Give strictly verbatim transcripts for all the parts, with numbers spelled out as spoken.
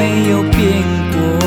没有变过。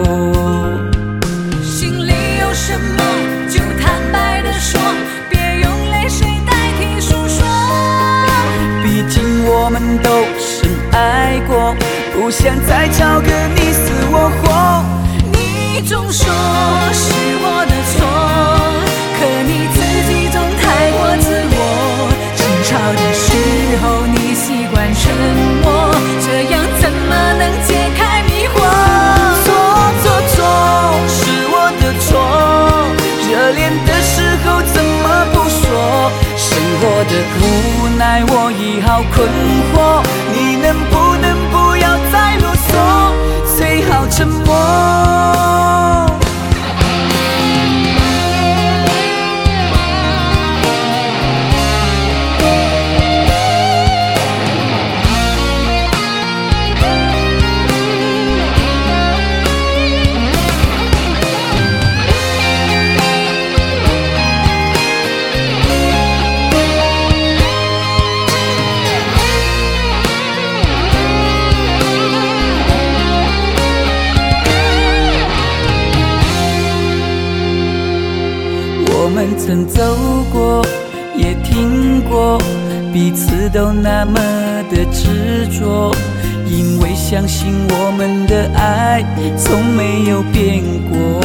心里有什么就坦白地说，别用泪水代替诉说。 毕竟我们都深爱过，不想再找个你死我活。 你总说是我的错，可你自己总太过自我。争吵的时候你习惯沉默，这样怎么能解开迷惑？ 错错错，是我的错，热恋的时候怎么不说？生活的无奈我已好困惑，你能不能不要再啰嗦，最好沉默。我们曾走过，也听过，彼此都那么的执着，因为相信我们的爱从没有变过。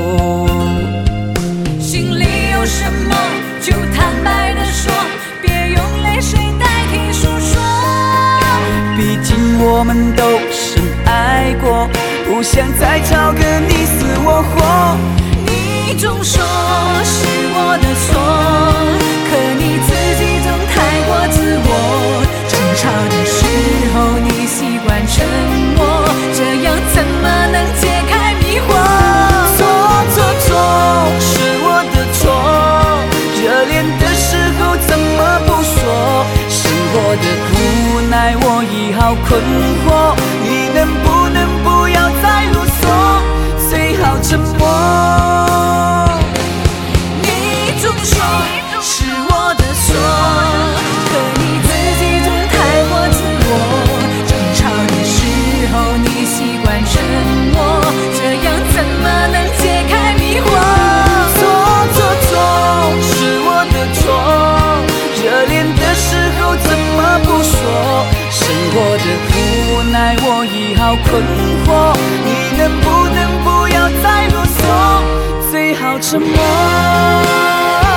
心里有什么就坦白地说，别用泪水代替诉说。 毕竟我们都深爱过，不想再找个你死我活。 你总说是我的错，可你自己总太过自我。争吵的时候你习惯沉默，这样怎么能解开迷惑？ 错错错，是我的错，热恋的时候怎么不说？生活的无奈我已好困惑，你能不能不要再啰嗦，最好沉默。 是我的错，可你自己总太过自我。争吵的时候你习惯沉默，这样怎么能解开迷惑？ 错错错，是我的错，热恋的时候怎么不说？生活的无奈我已好困惑，你能不能不要再啰嗦，最好沉默。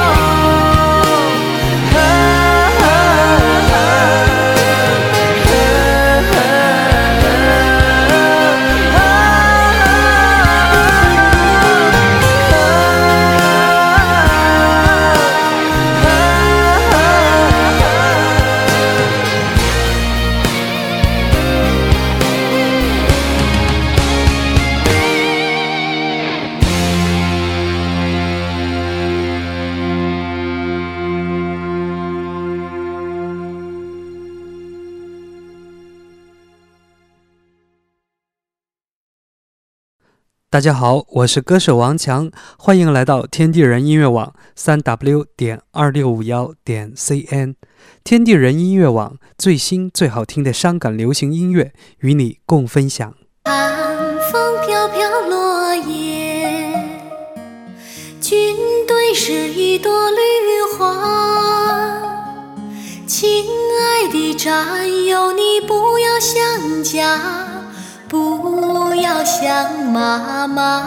大家好，我是歌手王强，欢迎来到天地人音乐网 三 w 点二六五一点 c n。 天地人音乐网最新最好听的伤感流行音乐与你共分享。 寒风飘飘落叶，军队是一朵绿花。亲爱的战友，你不要想家，不要想妈妈，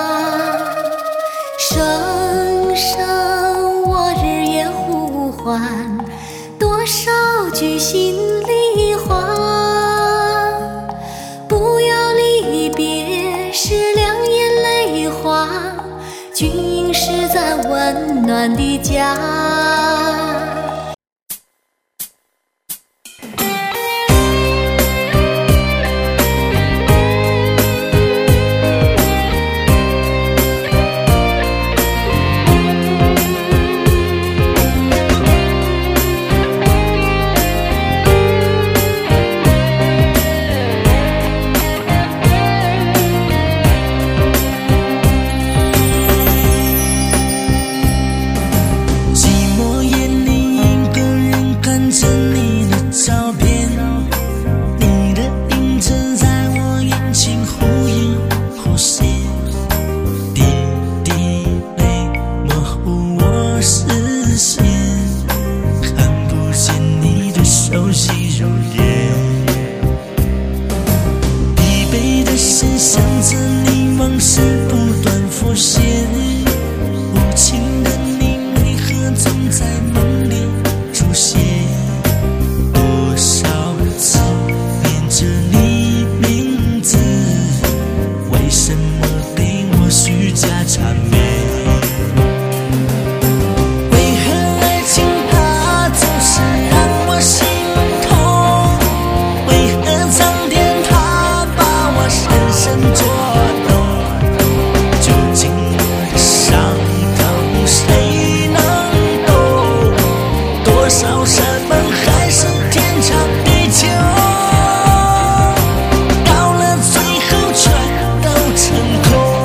声声我日夜呼唤，多少句心里话。不要离别时两眼泪花，军营是咱温暖的家。 寂寞夜里着你，往事不断浮现。无情的你，为何总在梦里出现？多少次念着你名字，为什么对我虚假缠绵？为何爱情它总是让我心痛？为何苍天它把我深深捉弄？究竟我的伤痛谁能懂？多少山盟海誓天长地久，到了最后全都成空。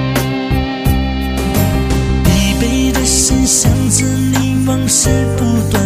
疲惫的心想着你，往事不断